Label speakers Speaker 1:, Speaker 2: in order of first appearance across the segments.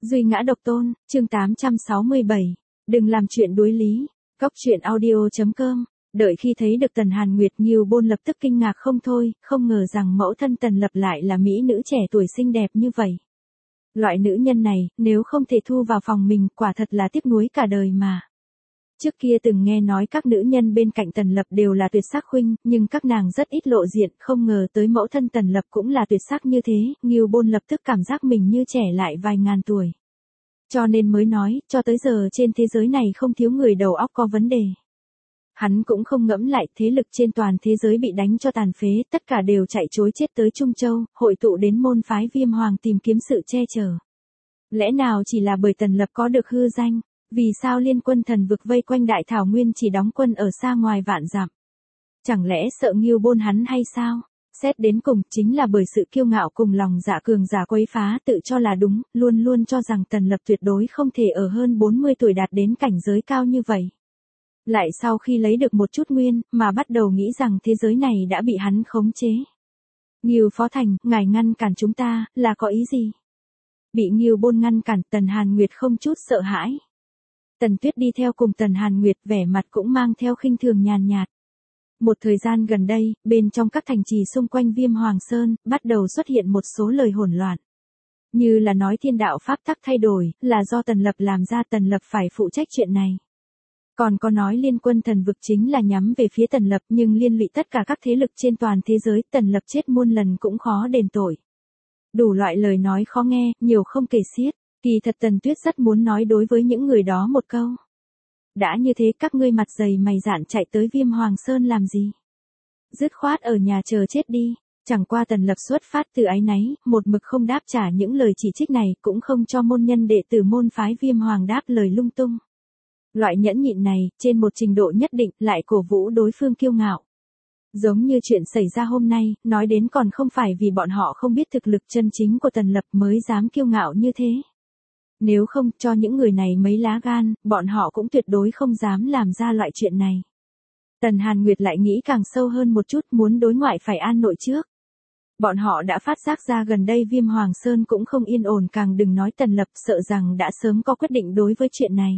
Speaker 1: Duy ngã độc tôn, chương 867. Đừng làm chuyện đối lý. Góc truyện audio.com. Đợi khi thấy được Tần Hàn Nguyệt, Ngưu Bôn lập tức kinh ngạc không thôi, không ngờ rằng mẫu thân Tần Lập lại là mỹ nữ trẻ tuổi xinh đẹp như vậy. Loại nữ nhân này, nếu không thể thu vào phòng mình, quả thật là tiếc nuối cả đời mà. Trước kia từng nghe nói các nữ nhân bên cạnh Tần Lập đều là tuyệt sắc khuynh, nhưng các nàng rất ít lộ diện, không ngờ tới mẫu thân Tần Lập cũng là tuyệt sắc như thế, Ngưu Bôn lập tức cảm giác mình như trẻ lại vài ngàn tuổi. Cho nên mới nói, cho tới giờ trên thế giới này không thiếu người đầu óc có vấn đề. Hắn cũng không ngẫm lại, thế lực trên toàn thế giới bị đánh cho tàn phế, tất cả đều chạy trối chết tới Trung Châu, hội tụ đến môn phái Viêm Hoàng tìm kiếm sự che chở. Lẽ nào chỉ là bởi Tần Lập có được hư danh? Vì sao liên quân thần vực vây quanh Đại Thảo Nguyên chỉ đóng quân ở xa ngoài vạn dặm? Chẳng lẽ sợ Ngưu Bôn hắn hay sao? Xét đến cùng, chính là bởi sự kiêu ngạo cùng lòng dạ cường giả quấy phá tự cho là đúng, luôn luôn cho rằng Tần Lập tuyệt đối không thể ở hơn 40 tuổi đạt đến cảnh giới cao như vậy. Lại sau khi lấy được một chút nguyên, mà bắt đầu nghĩ rằng thế giới này đã bị hắn khống chế. Ngưu Phó Thành, ngài ngăn cản chúng ta, là có ý gì? Bị Ngưu Bôn ngăn cản, Tần Hàn Nguyệt không chút sợ hãi. Tần Tuyết đi theo cùng Tần Hàn Nguyệt, vẻ mặt cũng mang theo khinh thường nhàn nhạt. Một thời gian gần đây, bên trong các thành trì xung quanh Viêm Hoàng Sơn, bắt đầu xuất hiện một số lời hỗn loạn. Như là nói thiên đạo pháp tắc thay đổi, là do Tần Lập làm ra, Tần Lập phải phụ trách chuyện này. Còn có nói liên quân thần vực chính là nhắm về phía Tần Lập, nhưng liên lụy tất cả các thế lực trên toàn thế giới, Tần Lập chết muôn lần cũng khó đền tội. Đủ loại lời nói khó nghe, nhiều không kể xiết. Kỳ thật Tần Tuyết rất muốn nói đối với những người đó một câu. Đã như thế các ngươi mặt dày mày dạn chạy tới Viêm Hoàng Sơn làm gì? Dứt khoát ở nhà chờ chết đi. Chẳng qua Tần Lập xuất phát từ áy náy, một mực không đáp trả những lời chỉ trích này, cũng không cho môn nhân đệ tử môn phái Viêm Hoàng đáp lời lung tung. Loại nhẫn nhịn này, trên một trình độ nhất định, lại cổ vũ đối phương kiêu ngạo. Giống như chuyện xảy ra hôm nay, nói đến còn không phải vì bọn họ không biết thực lực chân chính của Tần Lập mới dám kiêu ngạo như thế. Nếu không cho những người này mấy lá gan, bọn họ cũng tuyệt đối không dám làm ra loại chuyện này. Tần Hàn Nguyệt lại nghĩ càng sâu hơn một chút, muốn đối ngoại phải an nội trước. Bọn họ đã phát giác ra gần đây Viêm Hoàng Sơn cũng không yên ổn, càng đừng nói Tần Lập, sợ rằng đã sớm có quyết định đối với chuyện này.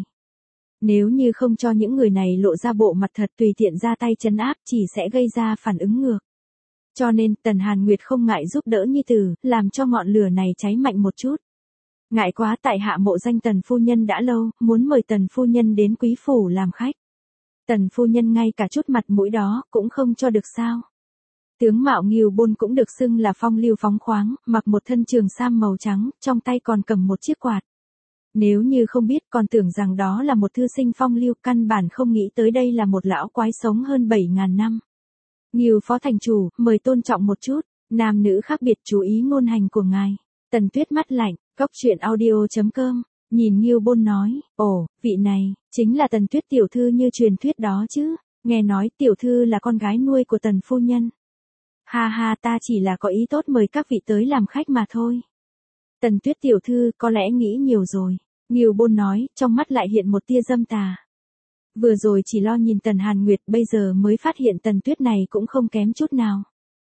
Speaker 1: Nếu như không cho những người này lộ ra bộ mặt thật, tùy tiện ra tay trấn áp, chỉ sẽ gây ra phản ứng ngược. Cho nên, Tần Hàn Nguyệt không ngại giúp đỡ nhi tử, làm cho ngọn lửa này cháy mạnh một chút. Ngại quá, tại hạ mộ danh Tần phu nhân đã lâu, muốn mời Tần phu nhân đến quý phủ làm khách. Tần phu nhân ngay cả chút mặt mũi đó, cũng không cho được sao. Tướng mạo Ngưu Bôn cũng được xưng là phong lưu phóng khoáng, mặc một thân trường sam màu trắng, trong tay còn cầm một chiếc quạt. Nếu như không biết, còn tưởng rằng đó là một thư sinh phong lưu, căn bản không nghĩ tới đây là một lão quái sống hơn 7.000 năm. Ngưu Phó Thành chủ, mời tôn trọng một chút, nam nữ khác biệt, chú ý ngôn hành của ngài. Tần Tuyết mắt lạnh, góc truyện audio.com, nhìn Ngưu Bôn nói, ồ, vị này, chính là Tần Tuyết tiểu thư như truyền thuyết đó chứ, nghe nói tiểu thư là con gái nuôi của Tần phu nhân. Ha ha, ta chỉ là có ý tốt mời các vị tới làm khách mà thôi. Tần Tuyết tiểu thư có lẽ nghĩ nhiều rồi, Ngưu Bôn nói, trong mắt lại hiện một tia dâm tà. Vừa rồi chỉ lo nhìn Tần Hàn Nguyệt, bây giờ mới phát hiện Tần Tuyết này cũng không kém chút nào.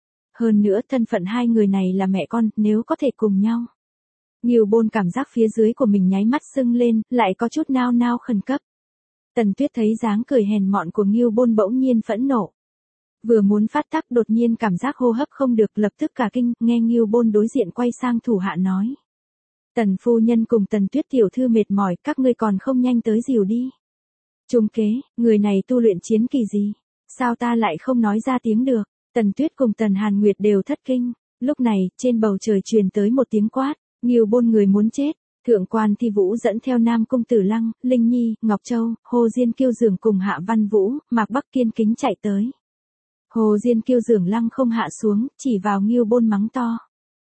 Speaker 1: Hơn nữa thân phận hai người này là mẹ con, nếu có thể cùng nhau. Ngưu Bôn cảm giác phía dưới của mình nháy mắt sưng lên, lại có chút nao nao khẩn cấp. Tần Tuyết thấy dáng cười hèn mọn của Ngưu Bôn bỗng nhiên phẫn nộ. Vừa muốn phát tác, đột nhiên cảm giác hô hấp không được, lập tức cả kinh, nghe Ngưu Bôn đối diện quay sang thủ hạ nói. Tần phu nhân cùng Tần Tuyết tiểu thư mệt mỏi, các ngươi còn không nhanh tới dìu đi. Trung kế, người này tu luyện chiến kỳ gì? Sao ta lại không nói ra tiếng được? Tần Tuyết cùng Tần Hàn Nguyệt đều thất kinh. Lúc này, trên bầu trời truyền tới một tiếng quát, Ngưu Bôn người muốn chết. Thượng quan Thi Vũ dẫn theo Nam Cung Tử Lăng, Linh Nhi, Ngọc Châu, Hồ Diên Kiêu Dường cùng Hạ Văn Vũ, Mạc Bắc Kiên kính chạy tới. Hồ Diên Kiêu Dường lăng không hạ xuống, chỉ vào Ngưu Bôn mắng to.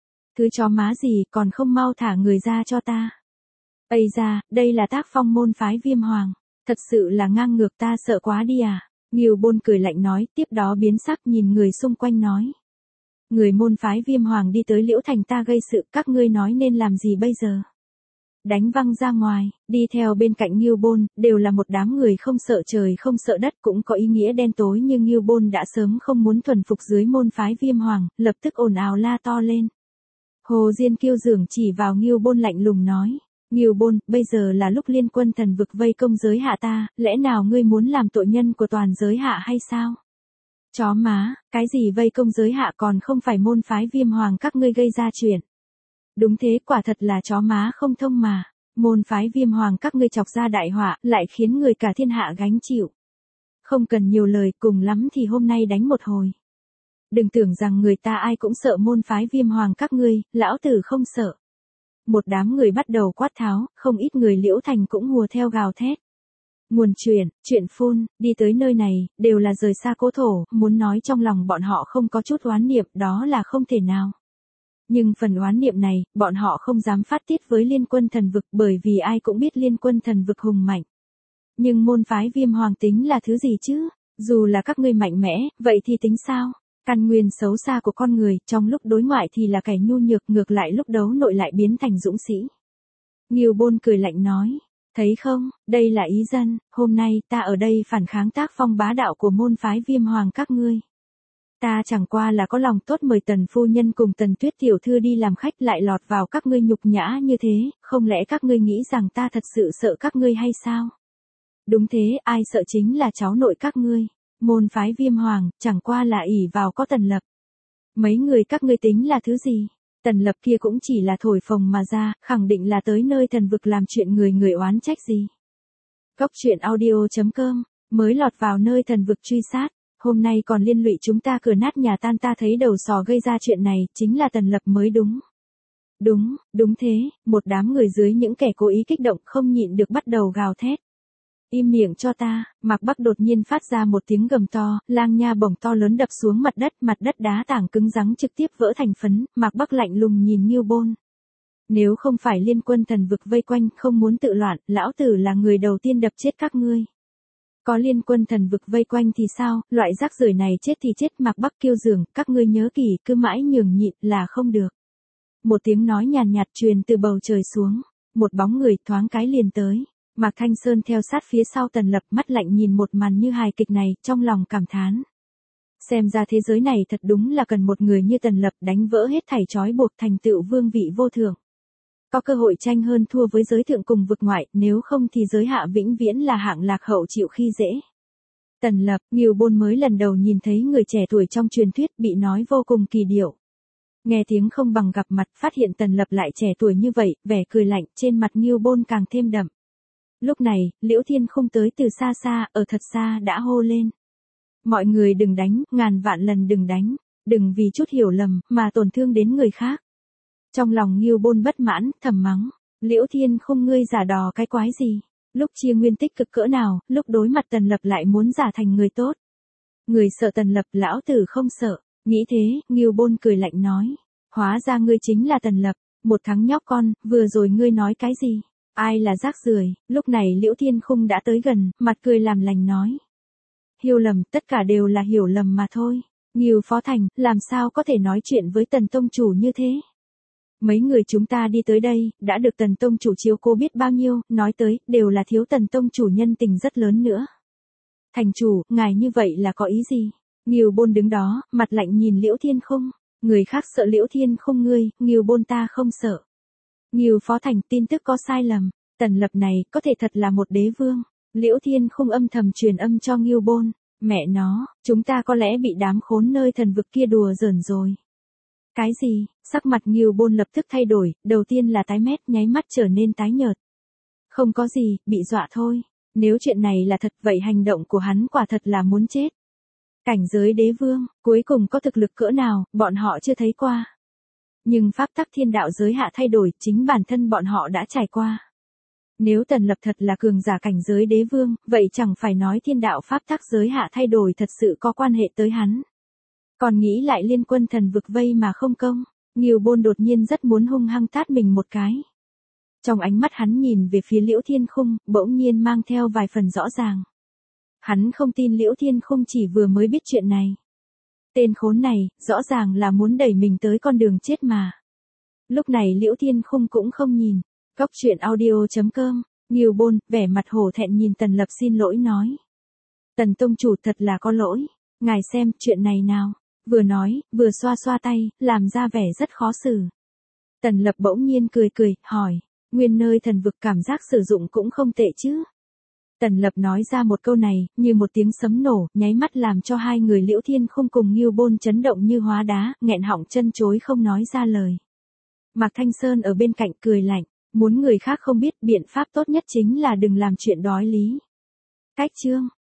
Speaker 1: Cứ chó má gì, còn không mau thả người ra cho ta. Ây da, đây là tác phong môn phái Viêm Hoàng, thật sự là ngang ngược, ta sợ quá đi à. Ngưu Bôn cười lạnh nói, tiếp đó biến sắc nhìn người xung quanh nói. Người môn phái Viêm Hoàng đi tới Liễu Thành ta gây sự, các ngươi nói nên làm gì bây giờ? Đánh văng ra ngoài, đi theo bên cạnh Ngưu Bôn, đều là một đám người không sợ trời không sợ đất, cũng có ý nghĩa đen tối, nhưng Ngưu Bôn đã sớm không muốn thuần phục dưới môn phái Viêm Hoàng, lập tức ồn ào la to lên. Hồ Diên Kiêu Dường chỉ vào Ngưu Bôn lạnh lùng nói. Ngưu Bôn, bây giờ là lúc liên quân thần vực vây công giới hạ ta, lẽ nào ngươi muốn làm tội nhân của toàn giới hạ hay sao? Chó má, cái gì vây công giới hạ còn không phải môn phái Viêm Hoàng các ngươi gây ra chuyện. Đúng thế, quả thật là chó má không thông mà. Môn phái Viêm Hoàng các ngươi chọc ra đại họa, lại khiến người cả thiên hạ gánh chịu. Không cần nhiều lời, cùng lắm thì hôm nay đánh một hồi. Đừng tưởng rằng người ta ai cũng sợ môn phái Viêm Hoàng các ngươi, lão tử không sợ. Một đám người bắt đầu quát tháo, không ít người Liễu Thành cũng hùa theo gào thét. Nguồn chuyện phun, đi tới nơi này, đều là rời xa cố thổ, muốn nói trong lòng bọn họ không có chút oán niệm, đó là không thể nào. Nhưng phần oán niệm này, bọn họ không dám phát tiết với liên quân thần vực bởi vì ai cũng biết liên quân thần vực hùng mạnh. Nhưng môn phái Viêm Hoàng tính là thứ gì chứ? Dù là các ngươi mạnh mẽ, vậy thì tính sao? Căn nguyên xấu xa của con người, trong lúc đối ngoại thì là kẻ nhu nhược, ngược lại lúc đấu nội lại biến thành dũng sĩ. Ngưu Bôn cười lạnh nói, thấy không, đây là ý dân, hôm nay ta ở đây phản kháng tác phong bá đạo của môn phái Viêm Hoàng các ngươi. Ta chẳng qua là có lòng tốt mời Tần phu nhân cùng Tần Tuyết tiểu thư đi làm khách lại lọt vào các ngươi nhục nhã như thế, không lẽ các ngươi nghĩ rằng ta thật sự sợ các ngươi hay sao? Đúng thế, ai sợ chính là cháu nội các ngươi. Môn phái Viêm Hoàng, chẳng qua là ỷ vào có Tần Lập. Mấy người các ngươi tính là thứ gì? Tần Lập kia cũng chỉ là thổi phồng mà ra, khẳng định là tới nơi thần vực làm chuyện người oán trách gì. Góc truyện audio.com, mới lọt vào nơi thần vực truy sát, hôm nay còn liên lụy chúng ta cửa nát nhà tan, ta thấy đầu sò gây ra chuyện này, chính là Tần Lập mới đúng. Đúng thế, một đám người dưới những kẻ cố ý kích động không nhịn được bắt đầu gào thét. Im miệng cho ta, Mạc Bắc đột nhiên phát ra một tiếng gầm to, lang nha bổng to lớn đập xuống mặt đất đá tảng cứng rắn trực tiếp vỡ thành phấn, Mạc Bắc lạnh lùng nhìn Ngưu Bôn. Nếu không phải liên quân thần vực vây quanh không muốn tự loạn, lão tử là người đầu tiên đập chết các ngươi. Có liên quân thần vực vây quanh thì sao, loại rác rưởi này chết thì chết, Mạc Bắc kêu giường, các ngươi nhớ kỹ, cứ mãi nhường nhịn là không được. Một tiếng nói nhàn nhạt truyền từ bầu trời xuống, một bóng người thoáng cái liền tới. Mạc Thanh Sơn theo sát phía sau Tần Lập, mắt lạnh nhìn một màn như hài kịch này, trong lòng cảm thán. Xem ra thế giới này thật đúng là cần một người như Tần Lập đánh vỡ hết thảy trói buộc, thành tựu vương vị vô thượng. Có cơ hội tranh hơn thua với giới thượng cùng vực ngoại, nếu không thì giới hạ vĩnh viễn là hạng lạc hậu chịu khi dễ. Tần Lập, Ngưu Bôn mới lần đầu nhìn thấy người trẻ tuổi trong truyền thuyết, bị nói vô cùng kỳ điệu. Nghe tiếng không bằng gặp mặt, phát hiện Tần Lập lại trẻ tuổi như vậy, vẻ cười lạnh trên mặt Ngưu Bôn càng thêm đậm. Lúc này, Liễu Thiên Khung tới từ xa xa, ở thật xa đã hô lên. Mọi người đừng đánh, ngàn vạn lần đừng đánh, đừng vì chút hiểu lầm, mà tổn thương đến người khác. Trong lòng Ngưu Bôn bất mãn, thầm mắng, Liễu Thiên Khung ngươi giả đò cái quái gì, lúc chia nguyên tích cực cỡ nào, lúc đối mặt Tần Lập lại muốn giả thành người tốt. Người sợ Tần Lập, lão tử không sợ, nghĩ thế, Ngưu Bôn cười lạnh nói, hóa ra ngươi chính là Tần Lập, một thằng nhóc con, vừa rồi ngươi nói cái gì? Ai là rác rưởi? Lúc này Liễu Thiên Khung đã tới gần, mặt cười làm lành nói. Hiểu lầm, tất cả đều là hiểu lầm mà thôi. Ngưu Phó Thành, làm sao có thể nói chuyện với Tần Tông Chủ như thế? Mấy người chúng ta đi tới đây, đã được Tần Tông Chủ chiếu cố biết bao nhiêu, nói tới, đều là thiếu Tần Tông Chủ nhân tình rất lớn nữa. Thành chủ, ngài như vậy là có ý gì? Ngưu Bôn đứng đó, mặt lạnh nhìn Liễu Thiên Khung. Người khác sợ Liễu Thiên Khung ngươi, Ngưu Bôn ta không sợ. Ngưu Phó Thành, tin tức có sai lầm, Tần Lập này có thể thật là một đế vương. Liễu Thiên Khung âm thầm truyền âm cho Ngưu Bôn, mẹ nó, chúng ta có lẽ bị đám khốn nơi thần vực kia đùa giỡn rồi. Cái gì? Sắc mặt Ngưu Bôn lập tức thay đổi, đầu tiên là tái mét, nháy mắt trở nên tái nhợt. Không có gì, bị dọa thôi. Nếu chuyện này là thật vậy hành động của hắn quả thật là muốn chết. Cảnh giới đế vương, cuối cùng có thực lực cỡ nào, bọn họ chưa thấy qua. Nhưng pháp tắc thiên đạo giới hạ thay đổi, chính bản thân bọn họ đã trải qua. Nếu Tần Lập thật là cường giả cảnh giới đế vương, vậy chẳng phải nói thiên đạo pháp tắc giới hạ thay đổi thật sự có quan hệ tới hắn. Còn nghĩ lại liên quân thần vực vây mà không công, Ngưu Bôn đột nhiên rất muốn hung hăng tát mình một cái. Trong ánh mắt hắn nhìn về phía Liễu Thiên Khung, bỗng nhiên mang theo vài phần rõ ràng. Hắn không tin Liễu Thiên Khung chỉ vừa mới biết chuyện này. Tên khốn này, rõ ràng là muốn đẩy mình tới con đường chết mà. Lúc này Liễu Thiên Khung cũng không nhìn. Góc truyện audio.com, Ngưu Bôn, vẻ mặt hổ thẹn nhìn Tần Lập xin lỗi nói. Tần Tông Chủ thật là có lỗi. Ngài xem, chuyện này nào. Vừa nói, vừa xoa xoa tay, làm ra vẻ rất khó xử. Tần Lập bỗng nhiên cười, hỏi. Nguyên nơi thần vực cảm giác sử dụng cũng không tệ chứ. Tần Lập nói ra một câu này, như một tiếng sấm nổ, nháy mắt làm cho hai người Liễu Thiên Khung cùng Ngưu Bôn chấn động như hóa đá, nghẹn họng chân chối không nói ra lời. Mạc Thanh Sơn ở bên cạnh cười lạnh, muốn người khác không biết biện pháp tốt nhất chính là đừng làm chuyện đói lý. Cách chương